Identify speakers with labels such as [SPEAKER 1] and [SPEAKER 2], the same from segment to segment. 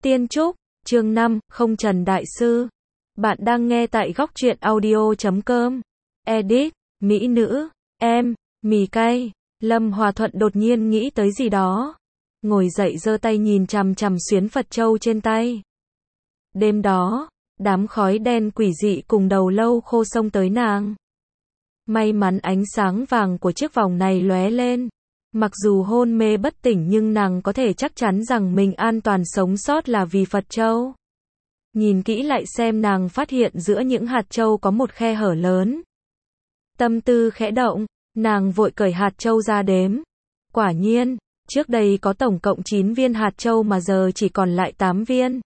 [SPEAKER 1] Tiên Trúc, chương 5, Không Trần Đại Sư. Bạn đang nghe tại góc truyện audio.com. Edit, Mỹ nữ, em, mì cay. Lâm Hòa Thuận đột nhiên nghĩ tới gì đó. Ngồi dậy giơ tay nhìn chằm chằm xuyến Phật châu trên tay. Đêm đó, đám khói đen quỷ dị cùng đầu lâu khô xông tới nàng. May mắn ánh sáng vàng của chiếc vòng này lóe lên. Mặc dù hôn mê bất tỉnh nhưng nàng có thể chắc chắn rằng mình an toàn sống sót là vì Phật châu. Nhìn kỹ lại xem nàng phát hiện giữa những hạt châu có một khe hở lớn. Tâm tư khẽ động, nàng vội cởi hạt châu ra đếm. Quả nhiên, trước đây có tổng cộng 9 viên hạt châu mà giờ chỉ còn lại 8 viên.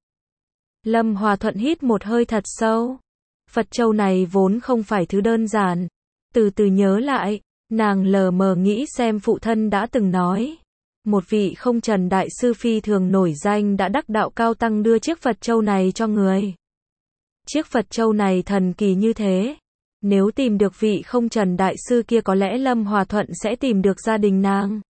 [SPEAKER 1] Lâm Hòa Thuận hít một hơi thật sâu. Phật châu này vốn không phải thứ đơn giản. Từ từ nhớ lại, nàng lờ mờ nghĩ xem phụ thân đã từng nói. Một vị Không Trần Đại Sư phi thường nổi danh đã đắc đạo cao tăng đưa chiếc Phật châu này cho người. Chiếc Phật châu này thần kỳ như thế. Nếu tìm được vị Không Trần Đại Sư kia có lẽ Lâm Hòa Thuận sẽ tìm được gia đình nàng.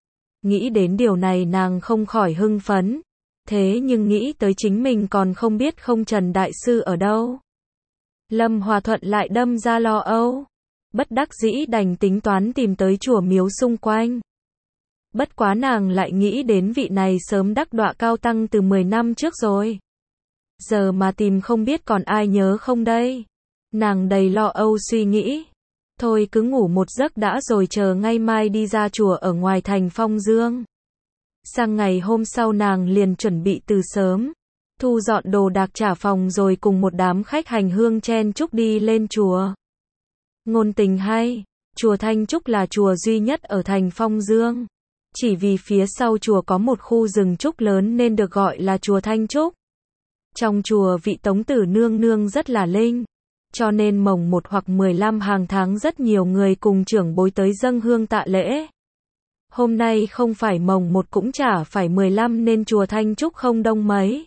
[SPEAKER 1] Nghĩ đến điều này nàng không khỏi hưng phấn. Thế nhưng nghĩ tới chính mình còn không biết Không Trần Đại Sư ở đâu. Lâm Hòa Thuận lại đâm ra lo âu. Bất đắc dĩ đành tính toán tìm tới chùa miếu xung quanh. Bất quá nàng lại nghĩ đến vị này sớm đắc đọa cao tăng từ 10 năm trước rồi. Giờ mà tìm không biết còn ai nhớ không đây. Nàng đầy lo âu suy nghĩ. Thôi cứ ngủ một giấc đã rồi chờ ngay mai đi ra chùa ở ngoài thành Phong Dương. Sang ngày hôm sau nàng liền chuẩn bị từ sớm. Thu dọn đồ đạc trả phòng rồi cùng một đám khách hành hương chen chúc đi lên chùa. Ngôn tình hay, chùa Thanh Trúc là chùa duy nhất ở thành Phong Dương. Chỉ vì phía sau chùa có một khu rừng trúc lớn nên được gọi là chùa Thanh Trúc. Trong chùa vị Tống Tử Nương Nương rất là linh. Cho nên mồng 1 hoặc 15 hàng tháng rất nhiều người cùng trưởng bối tới dâng hương tạ lễ. Hôm nay không phải mồng 1 cũng chả phải 15 nên chùa Thanh Trúc không đông mấy.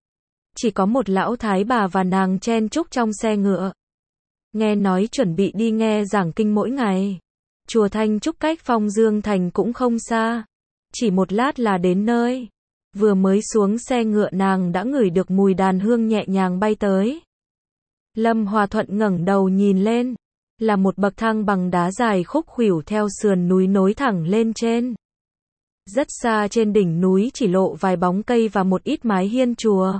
[SPEAKER 1] Chỉ có một lão thái bà và nàng chen chúc trong xe ngựa. Nghe nói chuẩn bị đi nghe giảng kinh mỗi ngày. Chùa Thanh Trúc cách Phong Dương Thành cũng không xa. Chỉ một lát là đến nơi. Vừa mới xuống xe ngựa nàng đã ngửi được mùi đàn hương nhẹ nhàng bay tới. Lâm Hòa Thuận ngẩng đầu nhìn lên. Là một bậc thang bằng đá dài khúc khuỷu theo sườn núi nối thẳng lên trên. Rất xa trên đỉnh núi chỉ lộ vài bóng cây và một ít mái hiên chùa.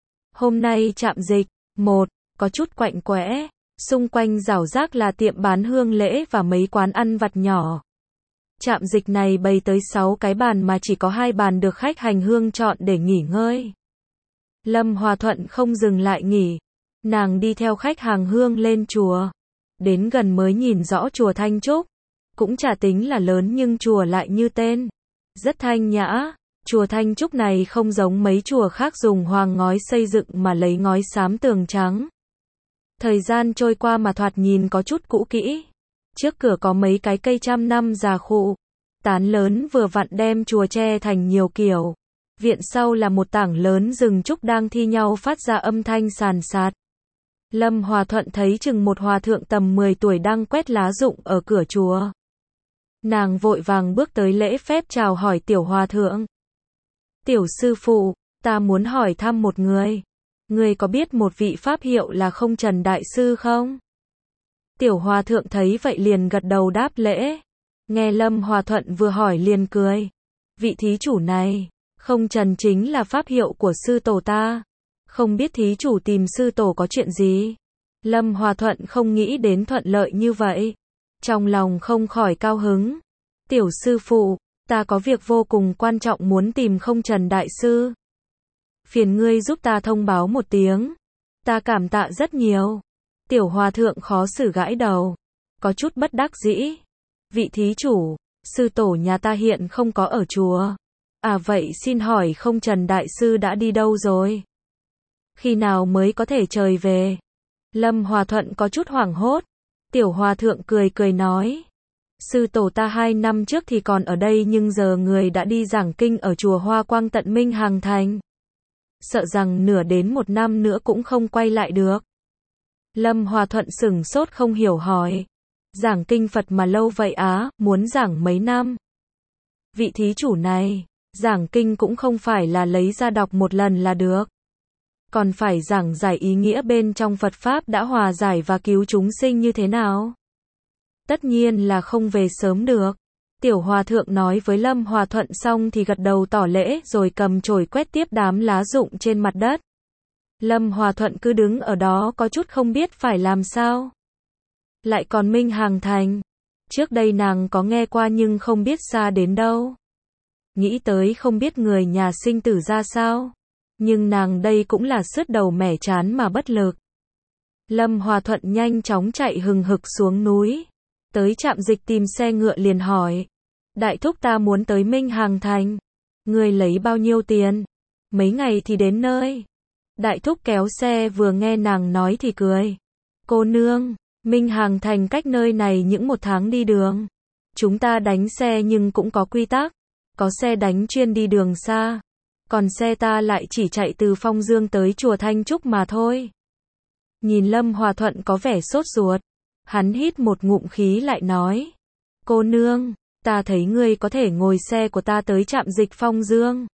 [SPEAKER 1] Hôm nay trạm dịch, có chút quạnh quẽ. Xung quanh rảo rác là tiệm bán hương lễ và mấy quán ăn vặt nhỏ. Trạm dịch này bày tới 6 cái bàn mà chỉ có 2 bàn được khách hành hương chọn để nghỉ ngơi. Lâm Hòa Thuận không dừng lại nghỉ. Nàng đi theo khách hàng hương lên chùa. Đến gần mới nhìn rõ chùa Thanh Trúc. Cũng chả tính là lớn nhưng chùa lại như tên. Rất thanh nhã. Chùa Thanh Trúc này không giống mấy chùa khác dùng hoàng ngói xây dựng mà lấy ngói xám tường trắng. Thời gian trôi qua mà thoạt nhìn có chút cũ kỹ. Trước cửa có mấy cái cây trăm năm già khụ. Tán lớn vừa vặn đem chùa che thành nhiều kiểu. Viện sau là một tảng lớn rừng trúc đang thi nhau phát ra âm thanh sàn sạt. Lâm Hòa Thuận thấy chừng một hòa thượng tầm 10 tuổi đang quét lá rụng ở cửa chùa. Nàng vội vàng bước tới lễ phép chào hỏi tiểu hòa thượng. Tiểu sư phụ, ta muốn hỏi thăm một người. Người có biết một vị pháp hiệu là Không Trần Đại Sư không? Tiểu hòa thượng thấy vậy liền gật đầu đáp lễ. Nghe Lâm Hòa Thuận vừa hỏi liền cười. Vị thí chủ này, Không Trần chính là pháp hiệu của sư tổ ta. Không biết thí chủ tìm sư tổ có chuyện gì? Lâm Hòa Thuận không nghĩ đến thuận lợi như vậy. Trong lòng không khỏi cao hứng. Tiểu sư phụ, ta có việc vô cùng quan trọng muốn tìm Không Trần Đại Sư. Phiền ngươi giúp ta thông báo một tiếng. Ta cảm tạ rất nhiều. Tiểu hòa thượng khó xử gãi đầu. Có chút bất đắc dĩ. Vị thí chủ, sư tổ nhà ta hiện không có ở chùa. À vậy xin hỏi Không Trần Đại Sư đã đi đâu rồi? Khi nào mới có thể trời về? Lâm Hòa Thuận có chút hoảng hốt. Tiểu hòa thượng cười cười nói. Sư tổ ta 2 năm trước thì còn ở đây nhưng giờ người đã đi giảng kinh ở chùa Hoa Quang tận Minh Hàng Thành. Sợ rằng nửa đến 1 năm nữa cũng không quay lại được. Lâm Hòa Thuận sửng sốt không hiểu hỏi. Giảng kinh Phật mà lâu vậy á, muốn giảng mấy năm? Vị thí chủ này, Giảng kinh cũng không phải là lấy ra đọc một lần là được. Còn phải giảng giải ý nghĩa bên trong Phật Pháp đã hòa giải và cứu chúng sinh như thế nào. Tất nhiên là không về sớm được. Tiểu Hòa Thượng nói với Lâm Hòa Thuận xong thì gật đầu tỏ lễ rồi cầm chổi quét tiếp đám lá rụng trên mặt đất. Lâm Hòa Thuận cứ đứng ở đó có chút không biết phải làm sao. Lại còn Minh Hàng Thành. Trước đây nàng có nghe qua nhưng không biết xa đến đâu. Nghĩ tới không biết người nhà sinh tử ra sao. Nhưng nàng đây cũng là sứt đầu mẻ chán mà bất lực. Lâm Hòa Thuận nhanh chóng chạy hừng hực xuống núi. Tới trạm dịch tìm xe ngựa liền hỏi. Đại thúc ta muốn tới Minh Hàng Thành. Người lấy bao nhiêu tiền? Mấy ngày thì đến nơi. Đại thúc kéo xe vừa nghe nàng nói thì cười. Cô nương, Minh Hàng Thành cách nơi này những 1 tháng đi đường. Chúng ta đánh xe nhưng cũng có quy tắc. Có xe đánh chuyên đi đường xa. Còn xe ta lại chỉ chạy từ Phong Dương tới chùa Thanh Trúc mà thôi. Nhìn Lâm Hòa Thuận có vẻ sốt ruột. Hắn hít một ngụm khí lại nói. Cô nương, ta thấy ngươi có thể ngồi xe của ta tới trạm dịch Phong Dương.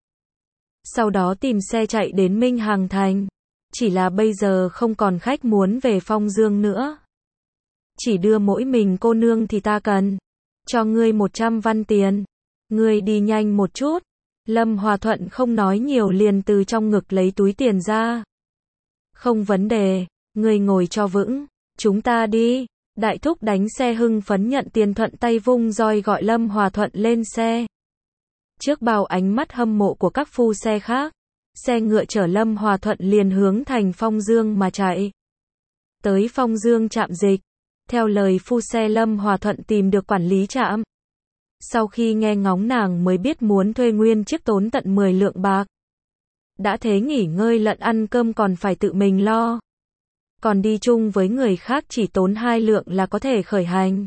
[SPEAKER 1] Sau đó tìm xe chạy đến Minh Hàng Thành. Chỉ là bây giờ không còn khách muốn về Phong Dương nữa. Chỉ đưa mỗi mình cô nương thì ta cần. Cho ngươi 100 văn tiền. Ngươi đi nhanh một chút. Lâm Hòa Thuận không nói nhiều liền từ trong ngực lấy túi tiền ra. Không vấn đề, ngươi ngồi cho vững. Chúng ta đi. Đại thúc đánh xe hưng phấn nhận tiền thuận tay vung roi gọi Lâm Hòa Thuận lên xe. Trước bao ánh mắt hâm mộ của các phu xe khác, xe ngựa chở Lâm Hòa Thuận liền hướng thành Phong Dương mà chạy. Tới Phong Dương trạm dịch, theo lời phu xe Lâm Hòa Thuận tìm được quản lý trạm. Sau khi nghe ngóng nàng mới biết muốn thuê nguyên chiếc tốn tận 10 lượng bạc. Đã thế nghỉ ngơi lẫn ăn cơm còn phải tự mình lo. Còn đi chung với người khác chỉ tốn 2 lượng là có thể khởi hành.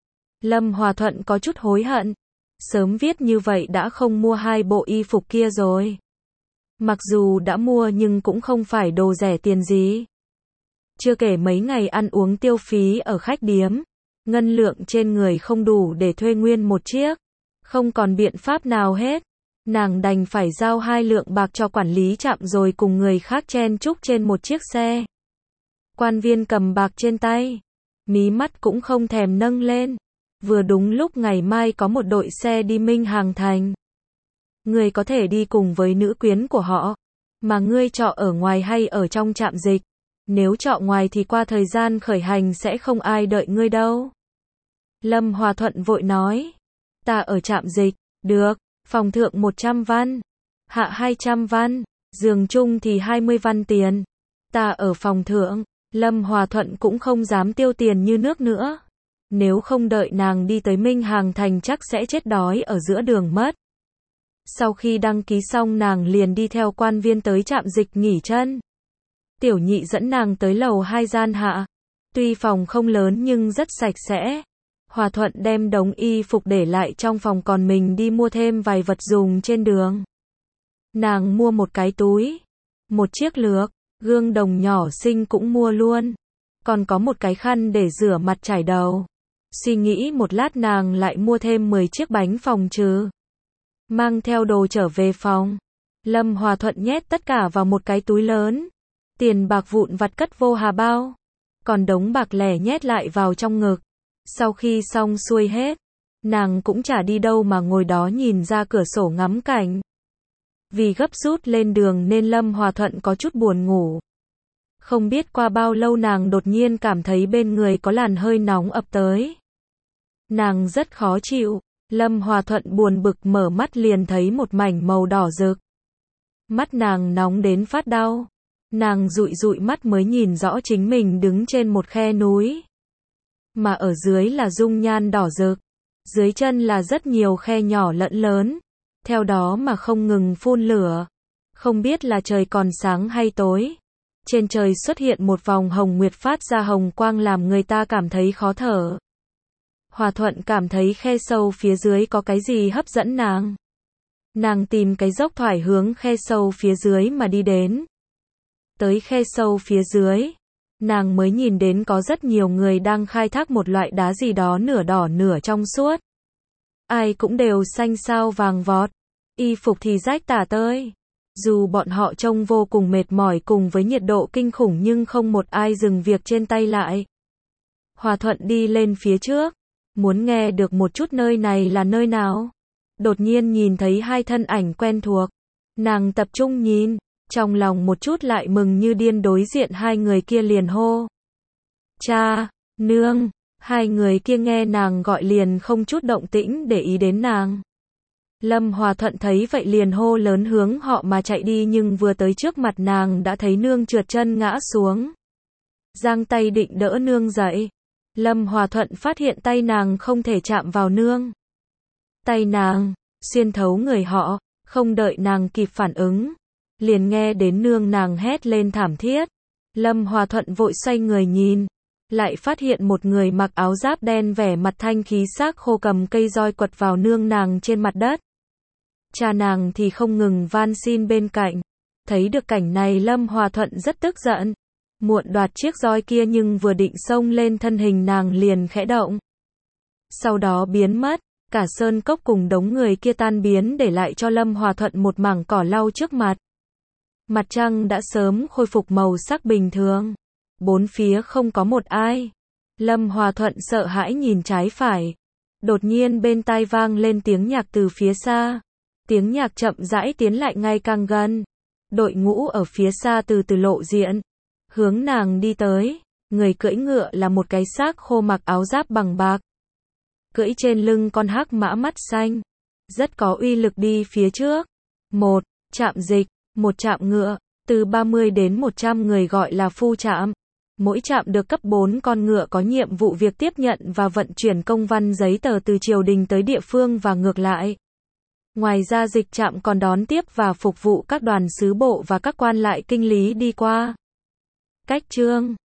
[SPEAKER 1] Lâm Hòa Thuận có chút hối hận. Sớm viết như vậy đã không mua 2 bộ y phục kia rồi. Mặc dù đã mua nhưng cũng không phải đồ rẻ tiền gì. Chưa kể mấy ngày ăn uống tiêu phí ở khách điếm. Ngân lượng trên người không đủ để thuê nguyên một chiếc. Không còn biện pháp nào hết. Nàng đành phải giao 2 lượng bạc cho quản lý trạm rồi cùng người khác chen chúc trên một chiếc xe. Quan viên cầm bạc trên tay. Mí mắt cũng không thèm nâng lên. Vừa đúng lúc ngày mai có một đội xe đi Minh Hàng Thành. Ngươi có thể đi cùng với nữ quyến của họ. Mà ngươi trọ ở ngoài hay ở trong trạm dịch. Nếu trọ ngoài thì qua thời gian khởi hành sẽ không ai đợi ngươi đâu. Lâm Hòa Thuận vội nói. Ta ở trạm dịch. Được. Phòng thượng 100 văn. Hạ 200 văn. Giường chung thì 20 văn tiền. Ta ở phòng thượng. Lâm Hòa Thuận cũng không dám tiêu tiền như nước nữa. Nếu không đợi nàng đi tới Minh Hàng Thành chắc sẽ chết đói ở giữa đường mất. Sau khi đăng ký xong nàng liền đi theo quan viên tới trạm dịch nghỉ chân. Tiểu nhị dẫn nàng tới lầu 2 gian hạ. Tuy phòng không lớn nhưng rất sạch sẽ. Hòa Thuận đem đống y phục để lại trong phòng còn mình đi mua thêm vài vật dùng trên đường. Nàng mua một cái túi, một chiếc lược, gương đồng nhỏ xinh cũng mua luôn. Còn có một cái khăn để rửa mặt chải đầu. Suy nghĩ một lát nàng lại mua thêm 10 chiếc bánh phòng trừ. Mang theo đồ trở về phòng. Lâm Hòa Thuận nhét tất cả vào một cái túi lớn. Tiền bạc vụn vặt cất vô hà bao. Còn đống bạc lẻ nhét lại vào trong ngực. Sau khi xong xuôi hết, nàng cũng chả đi đâu mà ngồi đó nhìn ra cửa sổ ngắm cảnh. Vì gấp rút lên đường nên Lâm Hòa Thuận có chút buồn ngủ. Không biết qua bao lâu nàng đột nhiên cảm thấy bên người có làn hơi nóng ập tới. Nàng rất khó chịu. Lâm Hòa Thuận buồn bực mở mắt liền thấy một mảnh màu đỏ rực. Mắt nàng nóng đến phát đau. Nàng dụi dụi mắt mới nhìn rõ chính mình đứng trên một khe núi. Mà ở dưới là dung nhan đỏ rực. Dưới chân là rất nhiều khe nhỏ lẫn lớn. Theo đó mà không ngừng phun lửa. Không biết là trời còn sáng hay tối. Trên trời xuất hiện một vòng hồng nguyệt phát ra hồng quang làm người ta cảm thấy khó thở. Hòa Thuận cảm thấy khe sâu phía dưới có cái gì hấp dẫn nàng. Nàng tìm cái dốc thoải hướng khe sâu phía dưới mà đi đến. Tới khe sâu phía dưới, nàng mới nhìn đến có rất nhiều người đang khai thác một loại đá gì đó nửa đỏ nửa trong suốt. Ai cũng đều xanh xao vàng vọt. y phục thì rách tả tơi. Dù bọn họ trông vô cùng mệt mỏi cùng với nhiệt độ kinh khủng nhưng không một ai dừng việc trên tay lại. Hòa Thuận đi lên phía trước, muốn nghe được một chút nơi này là nơi nào. Đột nhiên nhìn thấy hai thân ảnh quen thuộc. Nàng tập trung nhìn, trong lòng một chút lại mừng như điên đối diện hai người kia liền hô. Cha, nương, hai người kia nghe nàng gọi liền không chút động tĩnh để ý đến nàng. Lâm Hòa Thuận thấy vậy liền hô lớn hướng họ mà chạy đi nhưng vừa tới trước mặt nàng đã thấy nương trượt chân ngã xuống. Giang tay định đỡ nương dậy. Lâm Hòa Thuận phát hiện tay nàng không thể chạm vào nương. Tay nàng xuyên thấu người họ, không đợi nàng kịp phản ứng, liền nghe đến nương nàng hét lên thảm thiết. Lâm Hòa Thuận vội xoay người nhìn, lại phát hiện một người mặc áo giáp đen vẻ mặt thanh khí xác khô cầm cây roi quật vào nương nàng trên mặt đất. Cha nàng thì không ngừng van xin bên cạnh. Thấy được cảnh này Lâm Hòa Thuận rất tức giận. Muộn đoạt chiếc roi kia nhưng vừa định xông lên thân hình nàng liền khẽ động. Sau đó biến mất, cả sơn cốc cùng đống người kia tan biến để lại cho Lâm Hòa Thuận một mảng cỏ lau trước mặt. Mặt trăng đã sớm khôi phục màu sắc bình thường. Bốn phía không có một ai. Lâm Hòa Thuận sợ hãi nhìn trái phải. Đột nhiên bên tai vang lên tiếng nhạc từ phía xa. Tiếng nhạc chậm rãi tiến lại ngày càng gần. Đội ngũ ở phía xa từ từ lộ diện. Hướng nàng đi tới. Người cưỡi ngựa là một cái xác khô mặc áo giáp bằng bạc. Cưỡi trên lưng con hắc mã mắt xanh. Rất có uy lực đi phía trước. Một trạm dịch, một trạm ngựa. Từ 30 đến 100 người gọi là phu trạm. Mỗi trạm được cấp 4 con ngựa có nhiệm vụ việc tiếp nhận và vận chuyển công văn giấy tờ từ triều đình tới địa phương và ngược lại. Ngoài ra dịch trạm còn đón tiếp và phục vụ các đoàn sứ bộ và các quan lại kinh lý đi qua. Cách chương